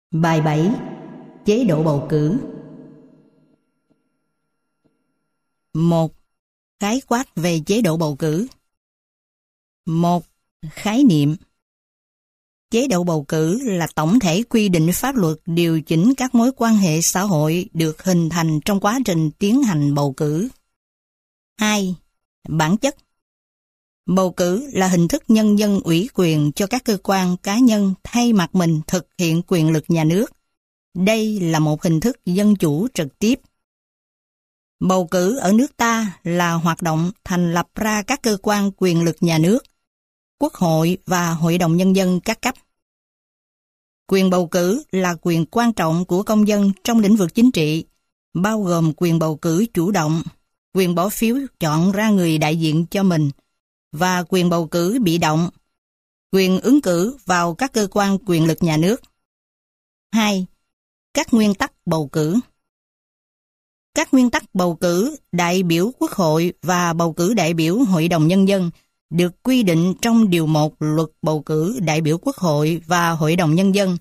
Bài 7. Chế độ bầu cử. 1. Khái quát về chế độ bầu cử. 1. Khái niệm. Chế độ bầu cử là tổng thể quy định pháp luật điều chỉnh các mối quan hệ xã hội được hình thành trong quá trình tiến hành bầu cử. 2. Bản chất. Bầu cử là hình thức nhân dân ủy quyền cho các cơ quan cá nhân thay mặt mình thực hiện quyền lực nhà nước. Đây là một hình thức dân chủ trực tiếp. Bầu cử ở nước ta là hoạt động thành lập ra các cơ quan quyền lực nhà nước, Quốc hội và Hội đồng Nhân dân các cấp. Quyền bầu cử là quyền quan trọng của công dân trong lĩnh vực chính trị, bao gồm quyền bầu cử chủ động, quyền bỏ phiếu chọn ra người đại diện cho mình, và quyền bầu cử bị động, quyền ứng cử vào các cơ quan quyền lực nhà nước. 2. Các nguyên tắc bầu cử. Các nguyên tắc bầu cử đại biểu Quốc hội và bầu cử đại biểu Hội đồng Nhân dân được quy định trong Điều 1 Luật Bầu cử đại biểu Quốc hội và Hội đồng Nhân dân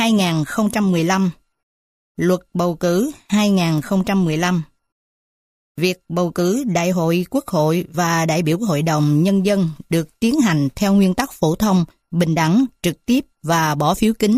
2015, Luật Bầu cử 2015. Việc bầu cử Đại hội Quốc hội và đại biểu Hội đồng Nhân dân được tiến hành theo nguyên tắc phổ thông, bình đẳng, trực tiếp và bỏ phiếu kín.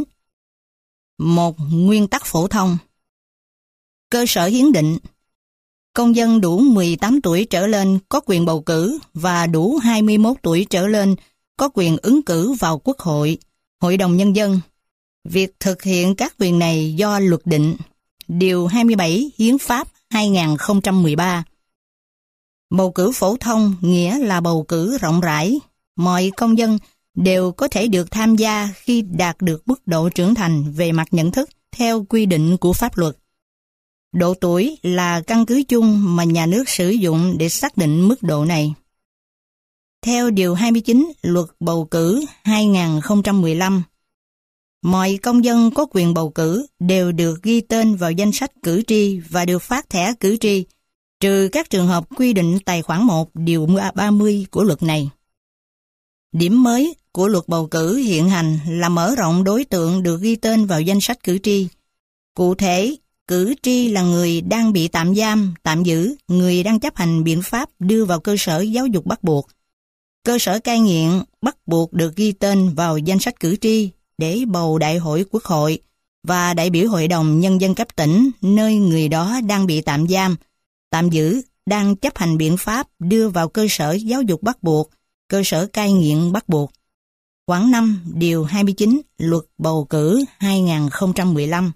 1. Nguyên tắc phổ thông. Cơ sở hiến định. Công dân đủ 18 tuổi trở lên có quyền bầu cử và đủ 21 tuổi trở lên có quyền ứng cử vào Quốc hội, Hội đồng Nhân dân. Việc thực hiện các quyền này do luật định. Điều 27 Hiến pháp 2013. Bầu cử phổ thông nghĩa là bầu cử rộng rãi. Mọi công dân đều có thể được tham gia khi đạt được mức độ trưởng thành về mặt nhận thức theo quy định của pháp luật. Độ tuổi là căn cứ chung mà nhà nước sử dụng để xác định mức độ này. Theo Điều 29 Luật Bầu cử 2015, mọi công dân có quyền bầu cử đều được ghi tên vào danh sách cử tri và được phát thẻ cử tri, trừ các trường hợp quy định tại khoản 1 Điều 30 của luật này. Điểm mới của luật bầu cử hiện hành là mở rộng đối tượng được ghi tên vào danh sách cử tri. Cụ thể, cử tri là người đang bị tạm giam, tạm giữ, người đang chấp hành biện pháp đưa vào cơ sở giáo dục bắt buộc. Cơ sở cai nghiện bắt buộc được ghi tên vào danh sách cử tri để bầu Đại hội Quốc hội và đại biểu Hội đồng Nhân dân cấp tỉnh nơi người đó đang bị tạm giam, tạm giữ, đang chấp hành biện pháp đưa vào cơ sở giáo dục bắt buộc, cơ sở cai nghiện bắt buộc. Khoản 5 Điều 29 Luật Bầu cử 2015.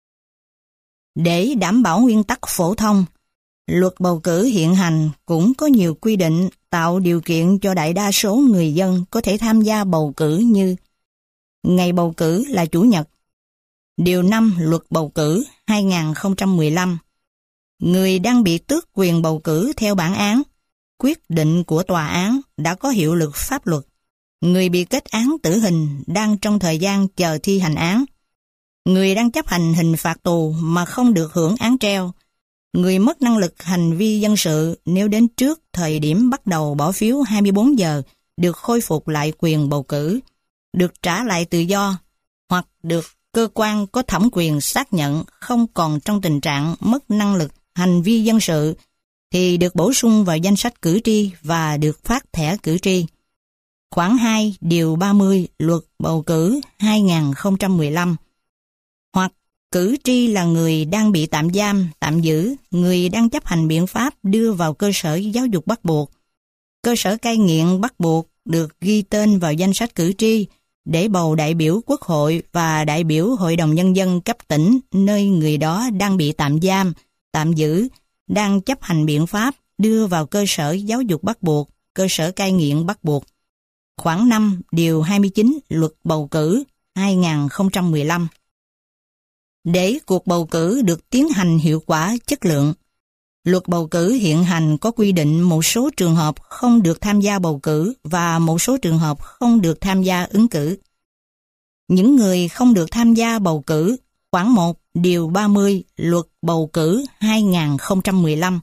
Để đảm bảo nguyên tắc phổ thông, luật bầu cử hiện hành cũng có nhiều quy định tạo điều kiện cho đại đa số người dân có thể tham gia bầu cử như: ngày bầu cử là Chủ nhật. Điều 5 Luật Bầu cử 2015. Người đang bị tước quyền bầu cử theo bản án, quyết định của tòa án đã có hiệu lực pháp luật. Người bị kết án tử hình đang trong thời gian chờ thi hành án. Người đang chấp hành hình phạt tù mà không được hưởng án treo. Người mất năng lực hành vi dân sự nếu đến trước thời điểm bắt đầu bỏ phiếu 24 giờ được khôi phục lại quyền bầu cử, được trả lại tự do, hoặc được cơ quan có thẩm quyền xác nhận không còn trong tình trạng mất năng lực hành vi dân sự, thì được bổ sung vào danh sách cử tri và được phát thẻ cử tri. Khoản 2 Điều 30 Luật Bầu cử 2015. Hoặc cử tri là người đang bị tạm giam, tạm giữ, người đang chấp hành biện pháp đưa vào cơ sở giáo dục bắt buộc, cơ sở cai nghiện bắt buộc được ghi tên vào danh sách cử tri để bầu đại biểu Quốc hội và đại biểu Hội đồng Nhân dân cấp tỉnh nơi người đó đang bị tạm giam, tạm giữ, đang chấp hành biện pháp đưa vào cơ sở giáo dục bắt buộc, cơ sở cai nghiện bắt buộc. Khoản 5 Điều 29 Luật Bầu cử 2015. Để cuộc bầu cử được tiến hành hiệu quả, chất lượng, luật bầu cử hiện hành có quy định một số trường hợp không được tham gia bầu cử và một số trường hợp không được tham gia ứng cử. Những người không được tham gia bầu cử, khoản 1 Điều 30 Luật Bầu cử 2015.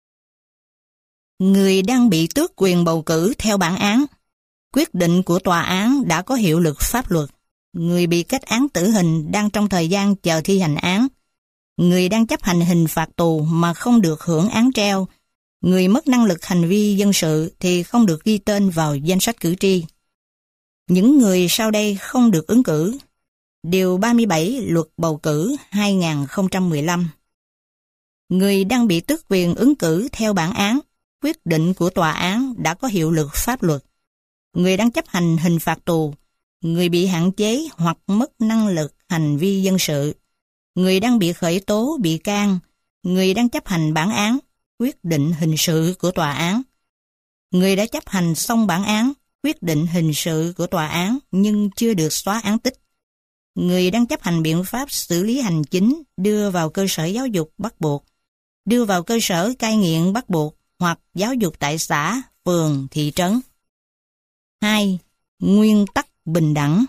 Người đang bị tước quyền bầu cử theo bản án, quyết định của tòa án đã có hiệu lực pháp luật. người bị kết án tử hình đang trong thời gian chờ thi hành án, người đang chấp hành hình phạt tù mà không được hưởng án treo, người mất năng lực hành vi dân sự thì không được ghi tên vào danh sách cử tri. Những người sau đây không được ứng cử. Điều 37 Luật Bầu cử 2015. Người đang bị tước quyền ứng cử theo bản án, quyết định của tòa án đã có hiệu lực pháp luật. Người đang chấp hành hình phạt tù, người bị hạn chế hoặc mất năng lực hành vi dân sự, người đang bị khởi tố bị can, người đang chấp hành bản án, quyết định hình sự của tòa án, người đã chấp hành xong bản án, quyết định hình sự của tòa án nhưng chưa được xóa án tích, người đang chấp hành biện pháp xử lý hành chính đưa vào cơ sở giáo dục bắt buộc, đưa vào cơ sở cai nghiện bắt buộc hoặc giáo dục tại xã, phường, thị trấn. 2. Nguyên tắc bình đẳng.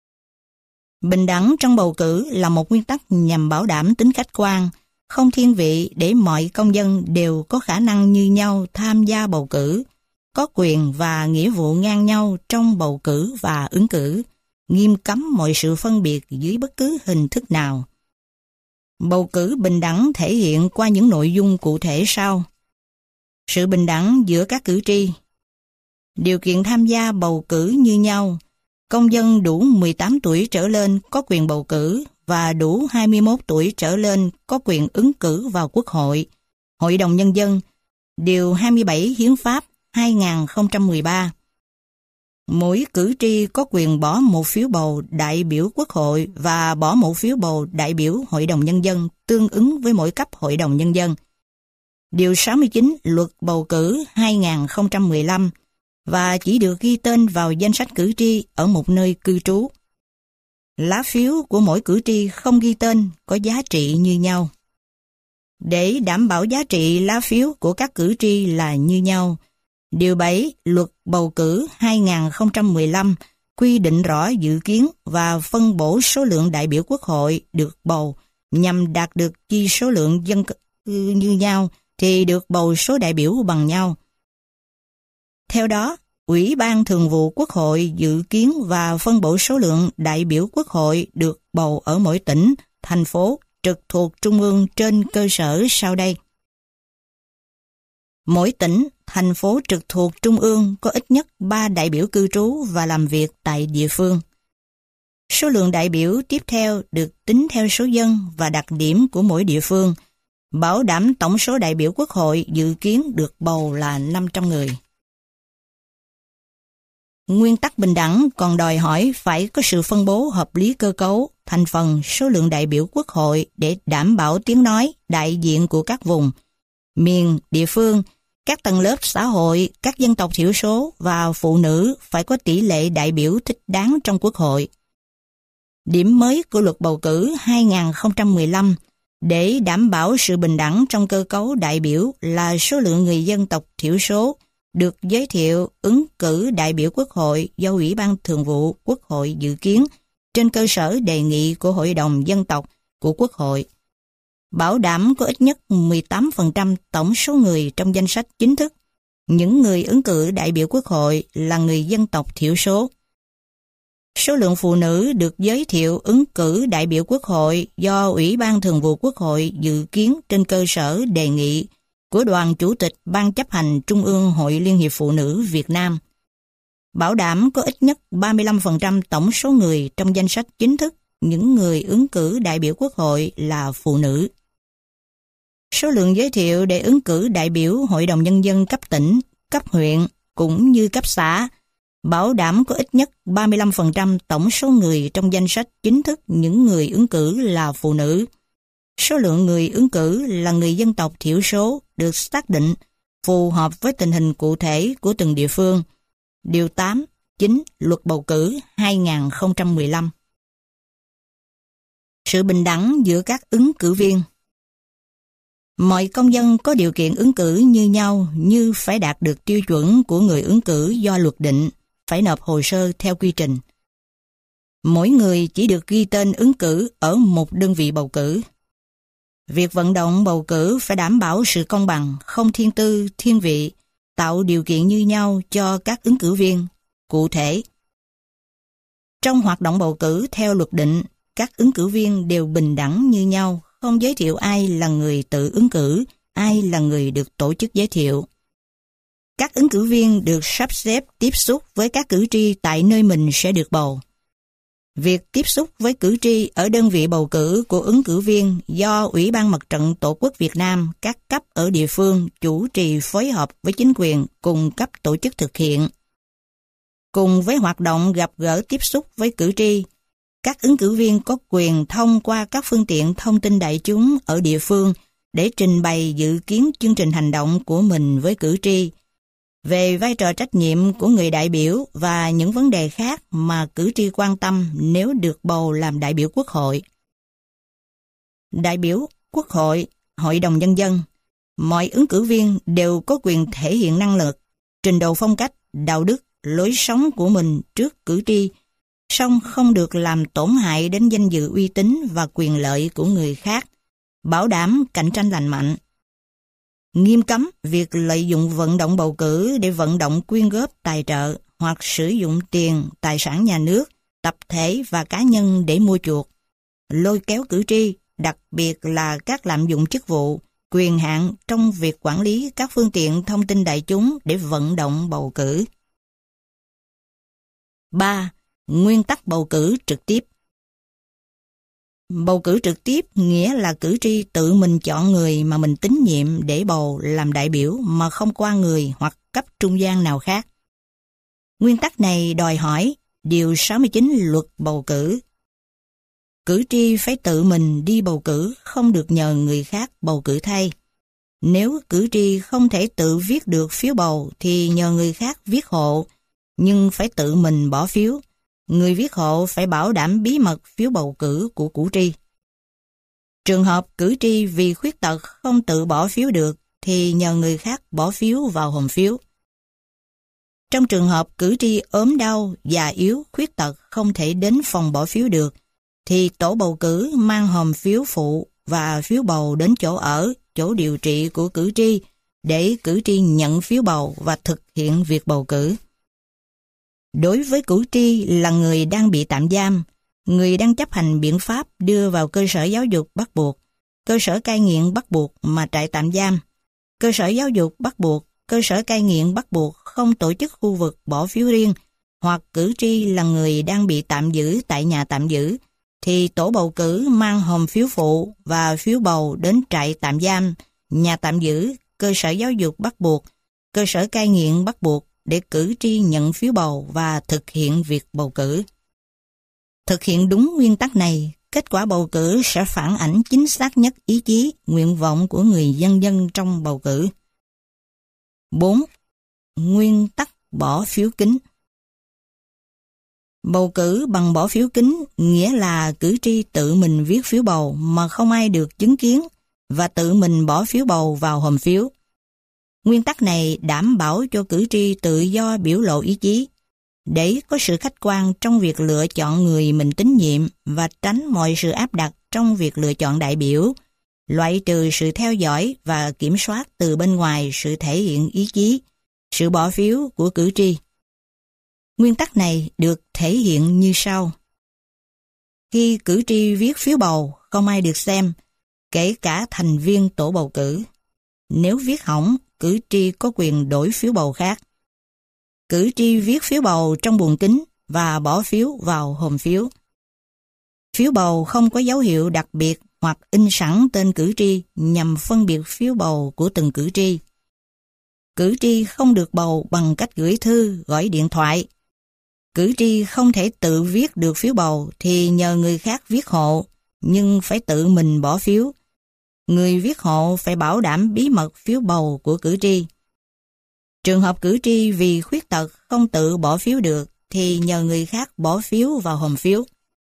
Bình đẳng trong bầu cử là một nguyên tắc nhằm bảo đảm tính khách quan, không thiên vị để mọi công dân đều có khả năng như nhau tham gia bầu cử, có quyền và nghĩa vụ ngang nhau trong bầu cử và ứng cử, nghiêm cấm mọi sự phân biệt dưới bất cứ hình thức nào. Bầu cử bình đẳng thể hiện qua những nội dung cụ thể sau. Sự bình đẳng giữa các cử tri. Điều kiện tham gia bầu cử như nhau. Công dân đủ 18 tuổi trở lên có quyền bầu cử và đủ 21 tuổi trở lên có quyền ứng cử vào Quốc hội, Hội đồng Nhân dân, Điều 27 Hiến pháp 2013. Mỗi cử tri có quyền bỏ một phiếu bầu đại biểu Quốc hội và bỏ một phiếu bầu đại biểu Hội đồng Nhân dân tương ứng với mỗi cấp Hội đồng Nhân dân. Điều 69 Luật Bầu cử 2015 và chỉ được ghi tên vào danh sách cử tri ở một nơi cư trú. Lá phiếu của mỗi cử tri không ghi tên có giá trị như nhau. Để đảm bảo giá trị lá phiếu của các cử tri là như nhau, Điều 7 Luật Bầu cử 2015 quy định rõ dự kiến và phân bổ số lượng đại biểu Quốc hội được bầu nhằm đạt được chi số lượng dân cư như nhau thì được bầu số đại biểu bằng nhau. Theo đó, Ủy ban Thường vụ Quốc hội dự kiến và phân bổ số lượng đại biểu Quốc hội được bầu ở mỗi tỉnh, thành phố trực thuộc Trung ương trên cơ sở sau đây. Mỗi tỉnh, thành phố trực thuộc Trung ương có ít nhất 3 đại biểu cư trú và làm việc tại địa phương. Số lượng đại biểu tiếp theo được tính theo số dân và đặc điểm của mỗi địa phương, bảo đảm tổng số đại biểu Quốc hội dự kiến được bầu là 500 người. Nguyên tắc bình đẳng còn đòi hỏi phải có sự phân bố hợp lý cơ cấu, thành phần, số lượng đại biểu Quốc hội để đảm bảo tiếng nói, đại diện của các vùng, miền, địa phương, các tầng lớp xã hội, các dân tộc thiểu số và phụ nữ phải có tỷ lệ đại biểu thích đáng trong Quốc hội. Điểm mới của Luật Bầu cử 2015 để đảm bảo sự bình đẳng trong cơ cấu đại biểu là số lượng người dân tộc thiểu số được giới thiệu ứng cử đại biểu Quốc hội do Ủy ban Thường vụ Quốc hội dự kiến trên cơ sở đề nghị của Hội đồng Dân tộc của Quốc hội. Bảo đảm có ít nhất 18% tổng số người trong danh sách chính thức. Những người ứng cử đại biểu Quốc hội là người dân tộc thiểu số. Số lượng phụ nữ được giới thiệu ứng cử đại biểu Quốc hội do Ủy ban Thường vụ Quốc hội dự kiến trên cơ sở đề nghị của Đoàn Chủ tịch Ban chấp hành Trung ương Hội Liên hiệp Phụ nữ Việt Nam. Bảo đảm có ít nhất 35% tổng số người trong danh sách chính thức, những người ứng cử đại biểu Quốc hội là phụ nữ. Số lượng giới thiệu để ứng cử đại biểu Hội đồng Nhân dân cấp tỉnh, cấp huyện cũng như cấp xã, bảo đảm có ít nhất 35% tổng số người trong danh sách chính thức, những người ứng cử là phụ nữ. Số lượng người ứng cử là người dân tộc thiểu số được xác định phù hợp với tình hình cụ thể của từng địa phương. Điều 8, 9 Luật Bầu cử 2015. Sự bình đẳng giữa các ứng cử viên. Mọi công dân có điều kiện ứng cử như nhau như phải đạt được tiêu chuẩn của người ứng cử do luật định, phải nộp hồ sơ theo quy trình. Mỗi người chỉ được ghi tên ứng cử ở một đơn vị bầu cử. Việc vận động bầu cử phải đảm bảo sự công bằng, không thiên tư, thiên vị, tạo điều kiện như nhau cho các ứng cử viên. Cụ thể, Trong hoạt động bầu cử theo luật định, các ứng cử viên đều bình đẳng như nhau, không giới thiệu ai là người tự ứng cử, ai là người được tổ chức giới thiệu. Các ứng cử viên được sắp xếp tiếp xúc với các cử tri tại nơi mình sẽ được bầu. Việc tiếp xúc với cử tri ở đơn vị bầu cử của ứng cử viên do Ủy ban Mặt trận Tổ quốc Việt Nam các cấp ở địa phương chủ trì phối hợp với chính quyền cùng cấp tổ chức thực hiện. Cùng với hoạt động gặp gỡ tiếp xúc với cử tri, các ứng cử viên có quyền thông qua các phương tiện thông tin đại chúng ở địa phương để trình bày dự kiến chương trình hành động của mình với cử tri, về vai trò trách nhiệm của người đại biểu và những vấn đề khác mà cử tri quan tâm nếu được bầu làm đại biểu Quốc hội. Đại biểu Quốc hội, Hội đồng Nhân dân, mọi ứng cử viên đều có quyền thể hiện năng lực, trình độ phong cách, đạo đức, lối sống của mình trước cử tri, song không được làm tổn hại đến danh dự uy tín và quyền lợi của người khác, bảo đảm cạnh tranh lành mạnh. Nghiêm cấm việc lợi dụng vận động bầu cử để vận động quyên góp tài trợ hoặc sử dụng tiền, tài sản nhà nước, tập thể và cá nhân để mua chuộc, lôi kéo cử tri, đặc biệt là các lạm dụng chức vụ, quyền hạn trong việc quản lý các phương tiện thông tin đại chúng để vận động bầu cử. 3. Nguyên tắc bầu cử trực tiếp. Bầu cử trực tiếp nghĩa là cử tri tự mình chọn người mà mình tín nhiệm để bầu làm đại biểu mà không qua người hoặc cấp trung gian nào khác. Nguyên tắc này đòi hỏi Điều 69 Luật bầu cử. Cử tri phải tự mình đi bầu cử, không được nhờ người khác bầu cử thay. Nếu cử tri không thể tự viết được phiếu bầu thì nhờ người khác viết hộ, nhưng phải tự mình bỏ phiếu. Người viết hộ phải bảo đảm bí mật phiếu bầu cử của cử tri. Trường hợp cử tri vì khuyết tật không tự bỏ phiếu được thì nhờ người khác bỏ phiếu vào hòm phiếu. Trong trường hợp cử tri ốm đau, già yếu, khuyết tật không thể đến phòng bỏ phiếu được thì tổ bầu cử mang hòm phiếu phụ và phiếu bầu đến chỗ ở, chỗ điều trị của cử tri để cử tri nhận phiếu bầu và thực hiện việc bầu cử. Đối với cử tri là người đang bị tạm giam, người đang chấp hành biện pháp đưa vào cơ sở giáo dục bắt buộc, cơ sở cai nghiện bắt buộc mà trại tạm giam, cơ sở giáo dục bắt buộc, cơ sở cai nghiện bắt buộc không tổ chức khu vực bỏ phiếu riêng, hoặc cử tri là người đang bị tạm giữ tại nhà tạm giữ, thì tổ bầu cử mang hòm phiếu phụ và phiếu bầu đến trại tạm giam, nhà tạm giữ, cơ sở giáo dục bắt buộc, cơ sở cai nghiện bắt buộc để cử tri nhận phiếu bầu và thực hiện việc bầu cử. Thực hiện đúng nguyên tắc này, kết quả bầu cử sẽ phản ảnh chính xác nhất ý chí, nguyện vọng của người dân trong bầu cử. 4. Nguyên tắc bỏ phiếu kín. Bầu cử bằng bỏ phiếu kín nghĩa là cử tri tự mình viết phiếu bầu mà không ai được chứng kiến và tự mình bỏ phiếu bầu vào hòm phiếu. Nguyên tắc này đảm bảo cho cử tri tự do biểu lộ ý chí, để có sự khách quan trong việc lựa chọn người mình tín nhiệm và tránh mọi sự áp đặt trong việc lựa chọn đại biểu, loại trừ sự theo dõi và kiểm soát từ bên ngoài sự thể hiện ý chí, sự bỏ phiếu của cử tri. Nguyên tắc này được thể hiện như sau. Khi cử tri viết phiếu bầu, không ai được xem, kể cả thành viên tổ bầu cử. Nếu viết hỏng, cử tri có quyền đổi phiếu bầu khác. Cử tri viết phiếu bầu trong buồng kính và bỏ phiếu vào hòm phiếu. Phiếu bầu không có dấu hiệu đặc biệt hoặc in sẵn tên cử tri nhằm phân biệt phiếu bầu của từng cử tri. Cử tri không được bầu bằng cách gửi thư, gọi điện thoại. Cử tri không thể tự viết được phiếu bầu thì nhờ người khác viết hộ, nhưng phải tự mình bỏ phiếu. Người viết hộ phải bảo đảm bí mật phiếu bầu của cử tri. Trường hợp cử tri vì khuyết tật không tự bỏ phiếu được thì nhờ người khác bỏ phiếu vào hòm phiếu.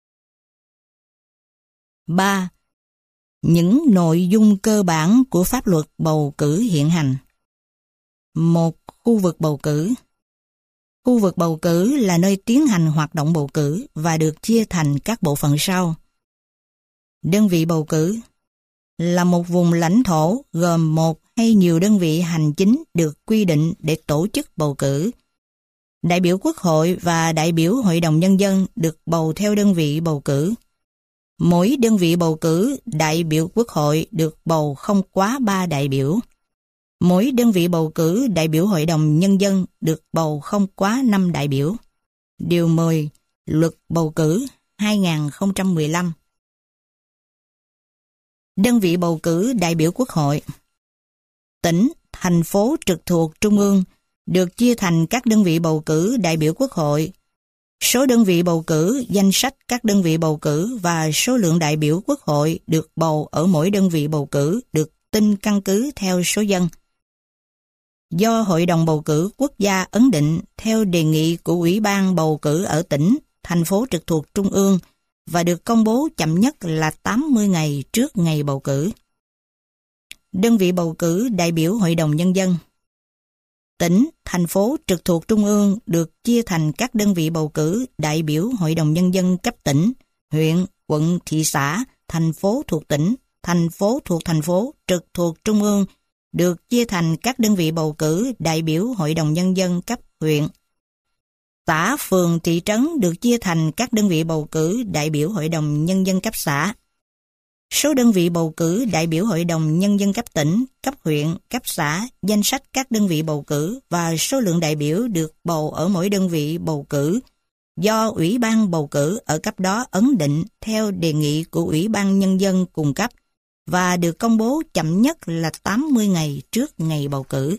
3. Những nội dung cơ bản của pháp luật bầu cử hiện hành. 1. Khu vực bầu cử. Khu vực bầu cử là nơi tiến hành hoạt động bầu cử và được chia thành các bộ phận sau. Đơn vị bầu cử là một vùng lãnh thổ gồm một hay nhiều đơn vị hành chính được quy định để tổ chức bầu cử. Đại biểu Quốc hội và đại biểu Hội đồng Nhân dân được bầu theo đơn vị bầu cử. Mỗi đơn vị bầu cử, đại biểu Quốc hội được bầu không quá 3 đại biểu. Mỗi đơn vị bầu cử, đại biểu Hội đồng Nhân dân được bầu không quá 5 đại biểu. Điều 10, Luật bầu cử 2015. Đơn vị bầu cử đại biểu Quốc hội. Tỉnh, thành phố trực thuộc Trung ương được chia thành các đơn vị bầu cử đại biểu Quốc hội. Số đơn vị bầu cử, danh sách các đơn vị bầu cử và số lượng đại biểu Quốc hội được bầu ở mỗi đơn vị bầu cử được tin căn cứ theo số dân. Do Hội đồng bầu cử quốc gia ấn định theo đề nghị của Ủy ban bầu cử ở tỉnh, thành phố trực thuộc Trung ương và được công bố chậm nhất là 80 ngày trước ngày bầu cử. Đơn vị bầu cử đại biểu Hội đồng Nhân dân. Tỉnh, thành phố trực thuộc Trung ương được chia thành các đơn vị bầu cử đại biểu Hội đồng Nhân dân cấp tỉnh, huyện, quận, thị xã, thành phố thuộc tỉnh, thành phố thuộc thành phố trực thuộc Trung ương được chia thành các đơn vị bầu cử đại biểu Hội đồng Nhân dân cấp huyện. Xã, phường, thị trấn được chia thành các đơn vị bầu cử đại biểu Hội đồng Nhân dân cấp xã. Số đơn vị bầu cử đại biểu Hội đồng Nhân dân cấp tỉnh, cấp huyện, cấp xã, danh sách các đơn vị bầu cử và số lượng đại biểu được bầu ở mỗi đơn vị bầu cử do Ủy ban bầu cử ở cấp đó ấn định theo đề nghị của Ủy ban Nhân dân cung cấp và được công bố chậm nhất là 80 ngày trước ngày bầu cử.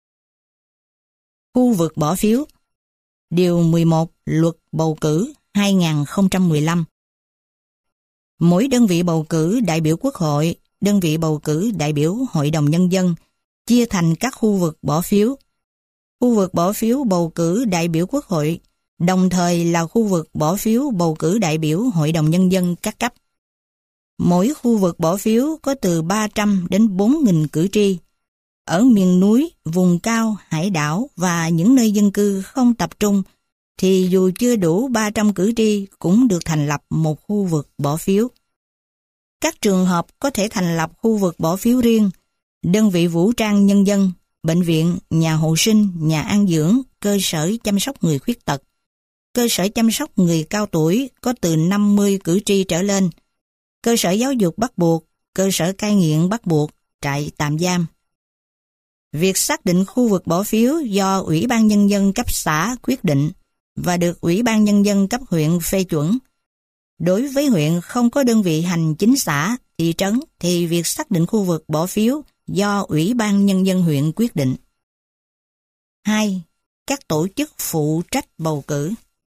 Khu vực bỏ phiếu. Điều 11 Luật bầu cử 2015. Mỗi đơn vị bầu cử đại biểu Quốc hội, đơn vị bầu cử đại biểu Hội đồng Nhân dân chia thành các khu vực bỏ phiếu. Khu vực bỏ phiếu bầu cử đại biểu Quốc hội đồng thời là khu vực bỏ phiếu bầu cử đại biểu Hội đồng Nhân dân các cấp. Mỗi khu vực bỏ phiếu có từ 300 đến 4.000 cử tri. Ở miền núi, vùng cao, hải đảo và những nơi dân cư không tập trung thì dù chưa đủ 300 cử tri cũng được thành lập một khu vực bỏ phiếu. Các trường hợp có thể thành lập khu vực bỏ phiếu riêng, đơn vị vũ trang nhân dân, bệnh viện, nhà hộ sinh, nhà an dưỡng, cơ sở chăm sóc người khuyết tật, cơ sở chăm sóc người cao tuổi có từ 50 cử tri trở lên, cơ sở giáo dục bắt buộc, cơ sở cai nghiện bắt buộc, trại tạm giam. Việc xác định khu vực bỏ phiếu do Ủy ban Nhân dân cấp xã quyết định và được Ủy ban Nhân dân cấp huyện phê chuẩn. Đối với huyện không có đơn vị hành chính xã, thị trấn thì việc xác định khu vực bỏ phiếu do Ủy ban Nhân dân huyện quyết định. 2. Các tổ chức phụ trách bầu cử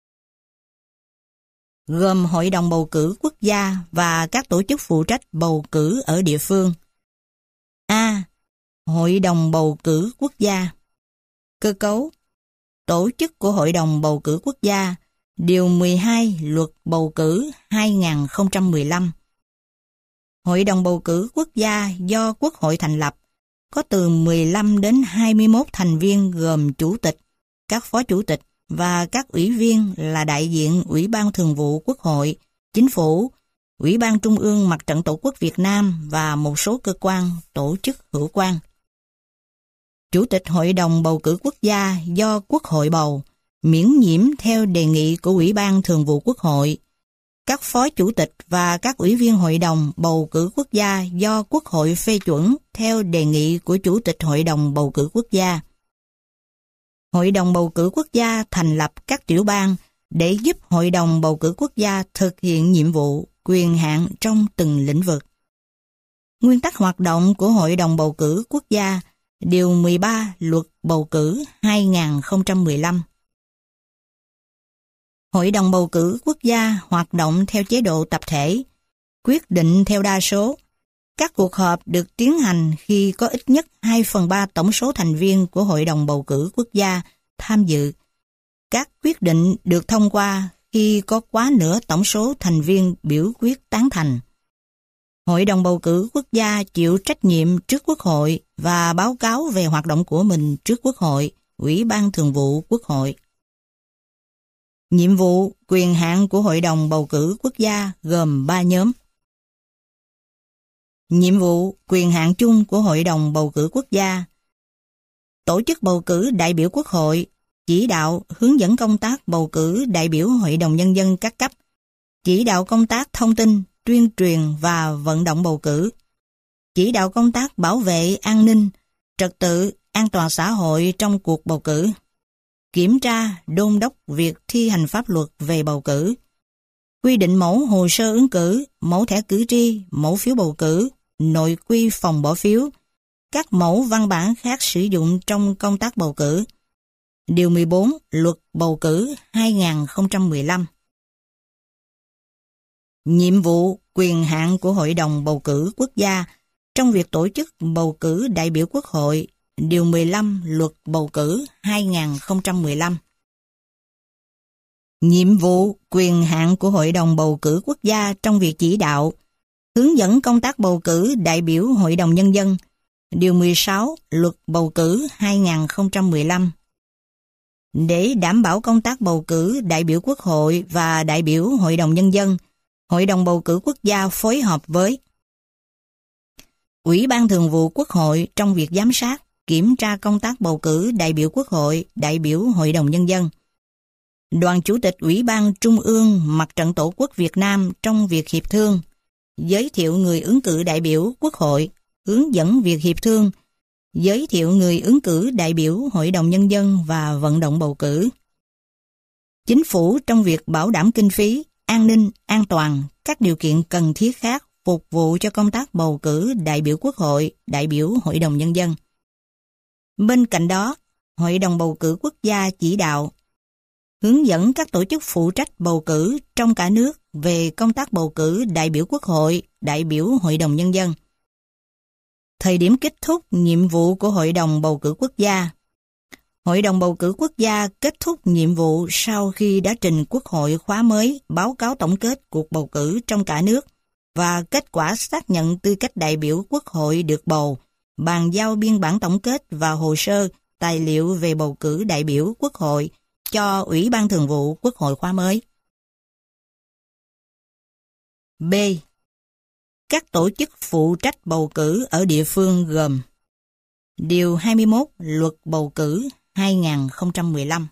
gồm Hội đồng bầu cử quốc gia và các tổ chức phụ trách bầu cử ở địa phương. A. Hội đồng bầu cử quốc gia. Cơ cấu. Tổ chức của Hội đồng bầu cử quốc gia. Điều 12 Luật bầu cử 2015. Hội đồng bầu cử quốc gia do Quốc hội thành lập, có từ 15 đến 21 thành viên gồm chủ tịch, các phó chủ tịch và các ủy viên là đại diện Ủy ban Thường vụ Quốc hội, Chính phủ, Ủy ban Trung ương Mặt trận Tổ quốc Việt Nam và một số cơ quan, tổ chức hữu quan. Chủ tịch Hội đồng bầu cử quốc gia do Quốc hội bầu, miễn nhiễm theo đề nghị của Ủy ban Thường vụ Quốc hội. Các phó chủ tịch và các ủy viên Hội đồng bầu cử quốc gia do Quốc hội phê chuẩn theo đề nghị của Chủ tịch Hội đồng bầu cử quốc gia. Hội đồng bầu cử quốc gia thành lập các tiểu bang để giúp Hội đồng bầu cử quốc gia thực hiện nhiệm vụ, quyền hạn trong từng lĩnh vực. Nguyên tắc hoạt động của Hội đồng bầu cử quốc gia, điều 13 Luật bầu cử 2015. Hội đồng bầu cử quốc gia hoạt động theo chế độ tập thể, quyết định theo đa số. Các cuộc họp được tiến hành khi có ít nhất 2/3 tổng số thành viên của Hội đồng bầu cử quốc gia tham dự. Các quyết định được thông qua khi có quá nửa tổng số thành viên biểu quyết tán thành. Hội đồng bầu cử quốc gia chịu trách nhiệm trước Quốc hội và báo cáo về hoạt động của mình trước Quốc hội, Ủy ban Thường vụ Quốc hội. Nhiệm vụ, quyền hạn của Hội đồng bầu cử quốc gia gồm 3 nhóm. Nhiệm vụ, quyền hạn chung của Hội đồng bầu cử quốc gia. Tổ chức bầu cử đại biểu Quốc hội, chỉ đạo, hướng dẫn công tác bầu cử đại biểu Hội đồng Nhân dân các cấp, chỉ đạo công tác thông tin, tuyên truyền và vận động bầu cử, chỉ đạo công tác bảo vệ an ninh, trật tự, an toàn xã hội trong cuộc bầu cử, kiểm tra, đôn đốc việc thi hành pháp luật về bầu cử, quy định mẫu hồ sơ ứng cử, mẫu thẻ cử tri, mẫu phiếu bầu cử, nội quy phòng bỏ phiếu, các mẫu văn bản khác sử dụng trong công tác bầu cử. Điều 14 Luật Bầu cử 2015. Nhiệm vụ, quyền hạn của Hội đồng Bầu cử Quốc gia trong việc tổ chức bầu cử đại biểu Quốc hội. Điều 15 Luật Bầu cử 2015. Nhiệm vụ, quyền hạn của Hội đồng Bầu cử Quốc gia trong việc chỉ đạo, hướng dẫn công tác bầu cử đại biểu Hội đồng Nhân dân. Điều 16 Luật Bầu cử 2015. Để đảm bảo công tác bầu cử đại biểu Quốc hội và đại biểu Hội đồng Nhân dân, Hội đồng Bầu cử Quốc gia phối hợp với Ủy ban Thường vụ Quốc hội trong việc giám sát, kiểm tra công tác bầu cử đại biểu Quốc hội, đại biểu Hội đồng Nhân dân. Đoàn Chủ tịch Ủy ban Trung ương Mặt trận Tổ quốc Việt Nam trong việc hiệp thương, giới thiệu người ứng cử đại biểu Quốc hội, hướng dẫn việc hiệp thương, giới thiệu người ứng cử đại biểu Hội đồng Nhân dân và vận động bầu cử. Chính phủ trong việc bảo đảm kinh phí, an ninh, an toàn, các điều kiện cần thiết khác phục vụ cho công tác bầu cử đại biểu Quốc hội, đại biểu Hội đồng Nhân dân. Bên cạnh đó, Hội đồng Bầu cử Quốc gia chỉ đạo, hướng dẫn các tổ chức phụ trách bầu cử trong cả nước về công tác bầu cử đại biểu Quốc hội, đại biểu Hội đồng Nhân dân. Thời điểm kết thúc nhiệm vụ của Hội đồng Bầu cử Quốc gia. Hội đồng Bầu cử Quốc gia kết thúc nhiệm vụ sau khi đã trình Quốc hội khóa mới báo cáo tổng kết cuộc bầu cử trong cả nước và kết quả xác nhận tư cách đại biểu Quốc hội được bầu, bàn giao biên bản tổng kết và hồ sơ, tài liệu về bầu cử đại biểu Quốc hội cho Ủy ban Thường vụ Quốc hội khóa mới. B. Các tổ chức phụ trách bầu cử ở địa phương gồm Điều 21 Luật Bầu cử 2015.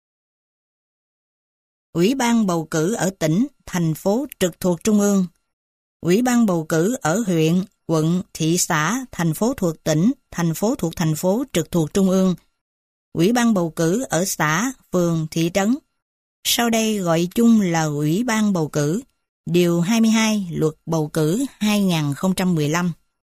Ủy ban bầu cử ở tỉnh, thành phố trực thuộc Trung ương, Ủy ban bầu cử ở huyện, quận, thị xã, thành phố thuộc tỉnh, thành phố thuộc thành phố trực thuộc Trung ương, Ủy ban bầu cử ở xã, phường, thị trấn. Sau đây gọi chung là Ủy ban bầu cử. Điều 22 Luật Bầu cử 2015.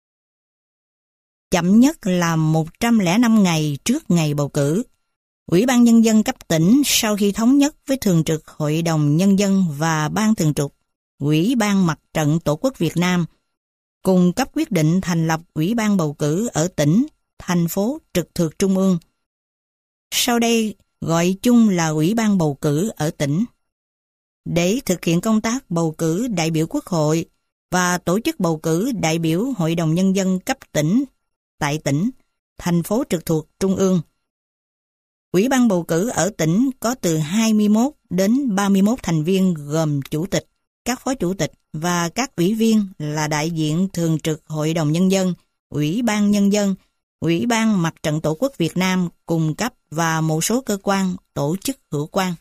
Chậm nhất là 105 ngày trước ngày bầu cử. Ủy ban Nhân dân cấp tỉnh sau khi thống nhất với Thường trực Hội đồng Nhân dân và Ban Thường trực Ủy ban Mặt trận Tổ quốc Việt Nam cùng cấp quyết định thành lập Ủy ban bầu cử ở tỉnh, thành phố trực thuộc Trung ương. Sau đây gọi chung là Ủy ban bầu cử ở tỉnh. Để thực hiện công tác bầu cử đại biểu Quốc hội và tổ chức bầu cử đại biểu Hội đồng Nhân dân cấp tỉnh tại tỉnh, thành phố trực thuộc Trung ương. Ủy ban bầu cử ở tỉnh có từ 21 đến 31 thành viên gồm chủ tịch, các phó chủ tịch và các ủy viên là đại diện thường trực Hội đồng Nhân dân, Ủy ban Nhân dân, Ủy ban Mặt trận Tổ quốc Việt Nam cùng cấp và một số cơ quan, tổ chức hữu quan.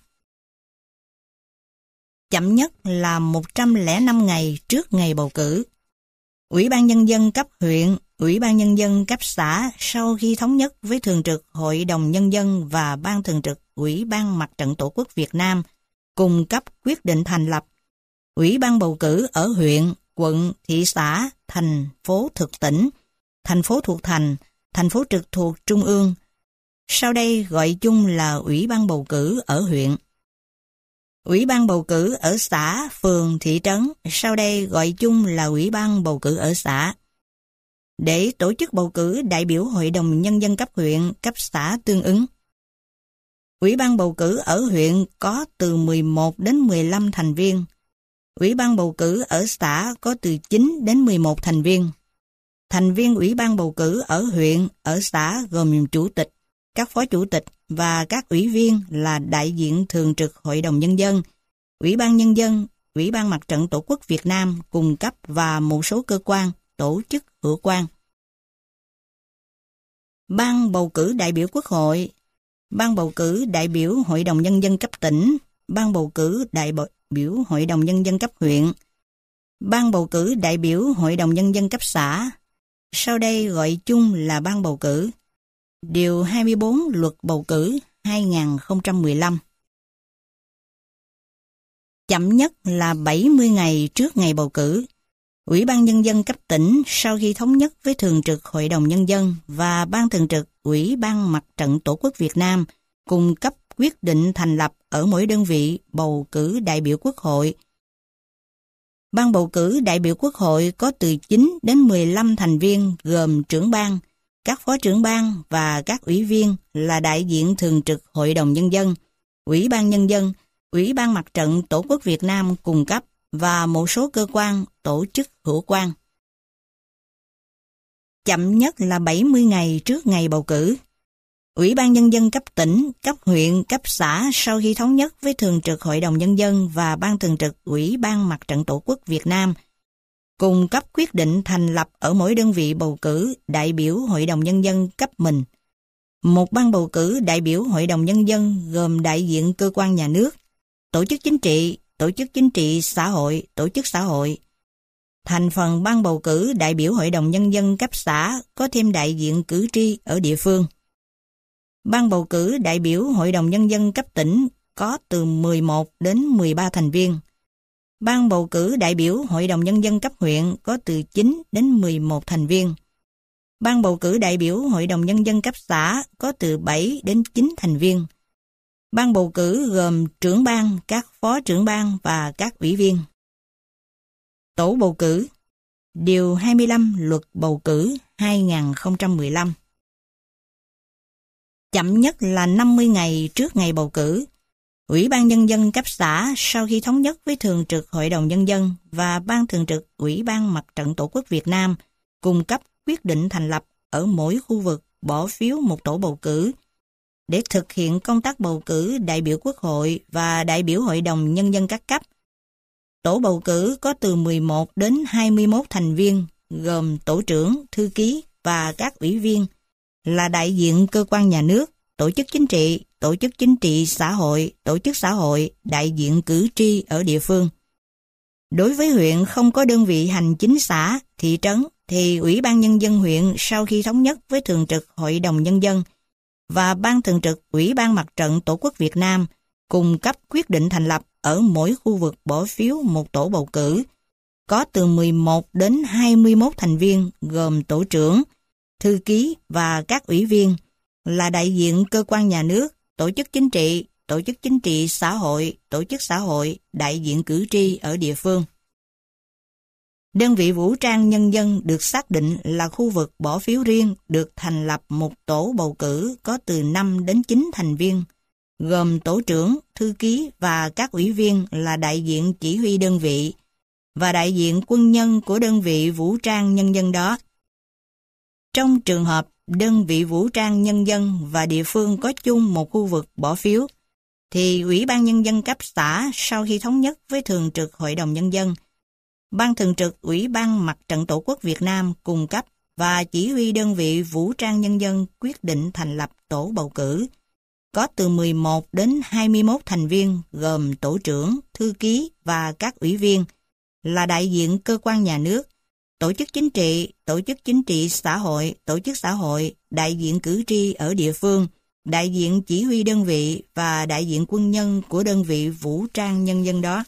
Chậm nhất là 105 ngày trước ngày bầu cử. Ủy ban Nhân dân cấp huyện, Ủy ban Nhân dân cấp xã sau khi thống nhất với Thường trực Hội đồng Nhân dân và Ban Thường trực Ủy ban Mặt trận Tổ quốc Việt Nam cùng cấp quyết định thành lập Ủy ban bầu cử ở huyện, quận, thị xã, thành phố thuộc tỉnh, thành phố thuộc thành phố trực thuộc Trung ương. Sau đây gọi chung là Ủy ban bầu cử ở huyện. Ủy ban bầu cử ở xã, phường, thị trấn, sau đây gọi chung là Ủy ban bầu cử ở xã. Để tổ chức bầu cử đại biểu Hội đồng Nhân dân cấp huyện, cấp xã tương ứng. Ủy ban bầu cử ở huyện có từ 11 đến 15 thành viên. Ủy ban bầu cử ở xã có từ 9 đến 11 thành viên. Thành viên Ủy ban bầu cử ở huyện, ở xã gồm chủ tịch, các phó chủ tịch và các ủy viên là đại diện thường trực Hội đồng Nhân dân, Ủy ban Nhân dân, Ủy ban Mặt trận Tổ quốc Việt Nam cùng cấp và một số cơ quan, tổ chức hữu quan. Ban bầu cử đại biểu Quốc hội. ban bầu cử đại biểu Hội đồng Nhân dân cấp tỉnh, ban bầu cử đại biểu Hội đồng Nhân dân cấp huyện, ban bầu cử đại biểu Hội đồng Nhân dân cấp xã, sau đây gọi chung là ban bầu cử. Điều 24 Luật Bầu cử 2015. Chậm nhất là 70 ngày trước ngày bầu cử, Ủy ban Nhân dân cấp tỉnh sau khi thống nhất với Thường trực Hội đồng Nhân dân và Ban Thường trực Ủy ban Mặt trận Tổ quốc Việt Nam cung cấp quyết định thành lập ở mỗi đơn vị bầu cử đại biểu Quốc hội. Ban bầu cử đại biểu Quốc hội có từ 9 đến 15 thành viên gồm trưởng ban, các phó trưởng ban và các ủy viên là đại diện Thường trực Hội đồng Nhân dân, Ủy ban Nhân dân, Ủy ban Mặt trận Tổ quốc Việt Nam cung cấp và một số cơ quan, tổ chức hữu quan. Chậm nhất là 70 ngày trước ngày bầu cử, Ủy ban Nhân dân cấp tỉnh, cấp huyện, cấp xã sau khi thống nhất với Thường trực Hội đồng Nhân dân và Ban Thường trực Ủy ban Mặt trận Tổ quốc Việt Nam cung cấp quyết định thành lập ở mỗi đơn vị bầu cử đại biểu Hội đồng Nhân dân cấp mình. Một ban bầu cử đại biểu Hội đồng Nhân dân gồm đại diện cơ quan nhà nước, tổ chức chính trị xã hội, tổ chức xã hội. Thành phần ban bầu cử đại biểu Hội đồng Nhân dân cấp xã có thêm đại diện cử tri ở địa phương. Ban bầu cử đại biểu Hội đồng Nhân dân cấp tỉnh có từ 11 đến 13 thành viên. Ban bầu cử đại biểu Hội đồng Nhân dân cấp huyện có từ 9 đến 11 thành viên. Ban bầu cử đại biểu Hội đồng Nhân dân cấp xã có từ 7 đến 9 thành viên. Ban bầu cử gồm trưởng ban, các phó trưởng ban và các ủy viên. Tổ bầu cử. Điều 25 Luật Bầu cử 2015. Chậm nhất là 50 ngày trước ngày bầu cử, Ủy ban Nhân dân cấp xã sau khi thống nhất với Thường trực Hội đồng Nhân dân và Ban Thường trực Ủy ban Mặt trận Tổ quốc Việt Nam cung cấp quyết định thành lập ở mỗi khu vực bỏ phiếu một tổ bầu cử để thực hiện công tác bầu cử đại biểu Quốc hội và đại biểu Hội đồng Nhân dân các cấp. Tổ bầu cử có từ 11 đến 21 thành viên gồm tổ trưởng, thư ký và các ủy viên là đại diện cơ quan nhà nước, tổ chức chính trị xã hội, đại diện cử tri ở địa phương. Đối với huyện không có đơn vị hành chính xã, thị trấn, thì Ủy ban Nhân dân huyện sau khi thống nhất với Thường trực Hội đồng Nhân dân và Ban Thường trực Ủy ban Mặt trận Tổ quốc Việt Nam cung cấp quyết định thành lập ở mỗi khu vực bỏ phiếu một tổ bầu cử, có từ 11 đến 21 thành viên gồm tổ trưởng, thư ký và các ủy viên là đại diện cơ quan nhà nước, tổ chức chính trị xã hội, đại diện cử tri ở địa phương. Đơn vị vũ trang nhân dân được xác định là khu vực bỏ phiếu riêng được thành lập một tổ bầu cử có từ 5 đến 9 thành viên, gồm tổ trưởng, thư ký và các ủy viên là đại diện chỉ huy đơn vị và đại diện quân nhân của đơn vị vũ trang nhân dân đó. Trong trường hợp đơn vị vũ trang nhân dân và địa phương có chung một khu vực bỏ phiếu, thì Ủy ban Nhân dân cấp xã sau khi thống nhất với Thường trực Hội đồng Nhân dân, Ban Thường trực Ủy ban Mặt trận Tổ quốc Việt Nam cung cấp và chỉ huy đơn vị vũ trang nhân dân quyết định thành lập tổ bầu cử, có từ 11 đến 21 thành viên gồm tổ trưởng, thư ký và các ủy viên là đại diện cơ quan nhà nước, tổ chức chính trị xã hội, đại diện cử tri ở địa phương, đại diện chỉ huy đơn vị và đại diện quân nhân của đơn vị vũ trang nhân dân đó.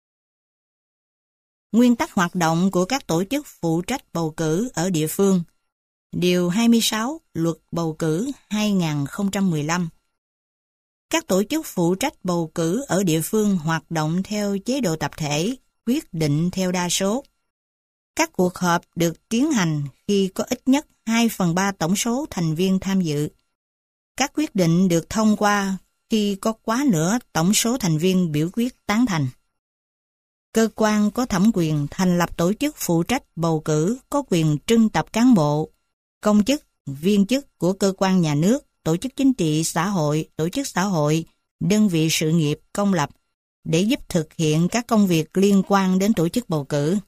Nguyên tắc hoạt động của các tổ chức phụ trách bầu cử ở địa phương. Điều 26 Luật Bầu cử 2015. Các tổ chức phụ trách bầu cử ở địa phương hoạt động theo chế độ tập thể, quyết định theo đa số. Các cuộc họp được tiến hành khi có ít nhất 2/3 tổng số thành viên tham dự. Các quyết định được thông qua khi có quá nửa tổng số thành viên biểu quyết tán thành. Cơ quan có thẩm quyền thành lập tổ chức phụ trách bầu cử có quyền trưng tập cán bộ, công chức, viên chức của cơ quan nhà nước, tổ chức chính trị xã hội, đơn vị sự nghiệp công lập để giúp thực hiện các công việc liên quan đến tổ chức bầu cử.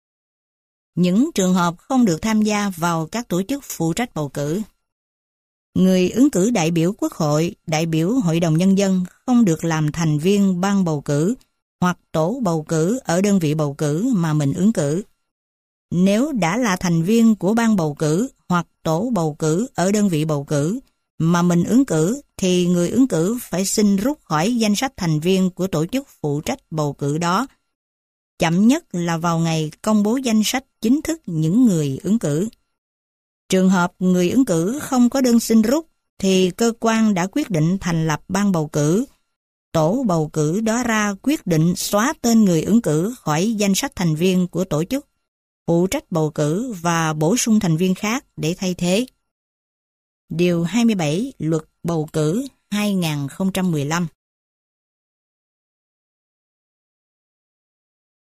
Những trường hợp không được tham gia vào các tổ chức phụ trách bầu cử. Người ứng cử đại biểu Quốc hội, đại biểu Hội đồng Nhân dân không được làm thành viên ban bầu cử hoặc tổ bầu cử ở đơn vị bầu cử mà mình ứng cử. Nếu đã là thành viên của ban bầu cử hoặc tổ bầu cử ở đơn vị bầu cử mà mình ứng cử, thì người ứng cử phải xin rút khỏi danh sách thành viên của tổ chức phụ trách bầu cử đó, chậm nhất là vào ngày công bố danh sách chính thức những người ứng cử. Trường hợp người ứng cử không có đơn xin rút, thì cơ quan đã quyết định thành lập ban bầu cử. Tổ bầu cử đó ra quyết định xóa tên người ứng cử khỏi danh sách thành viên của tổ chức phụ trách bầu cử và bổ sung thành viên khác để thay thế. Điều 27 Luật Bầu cử 2015.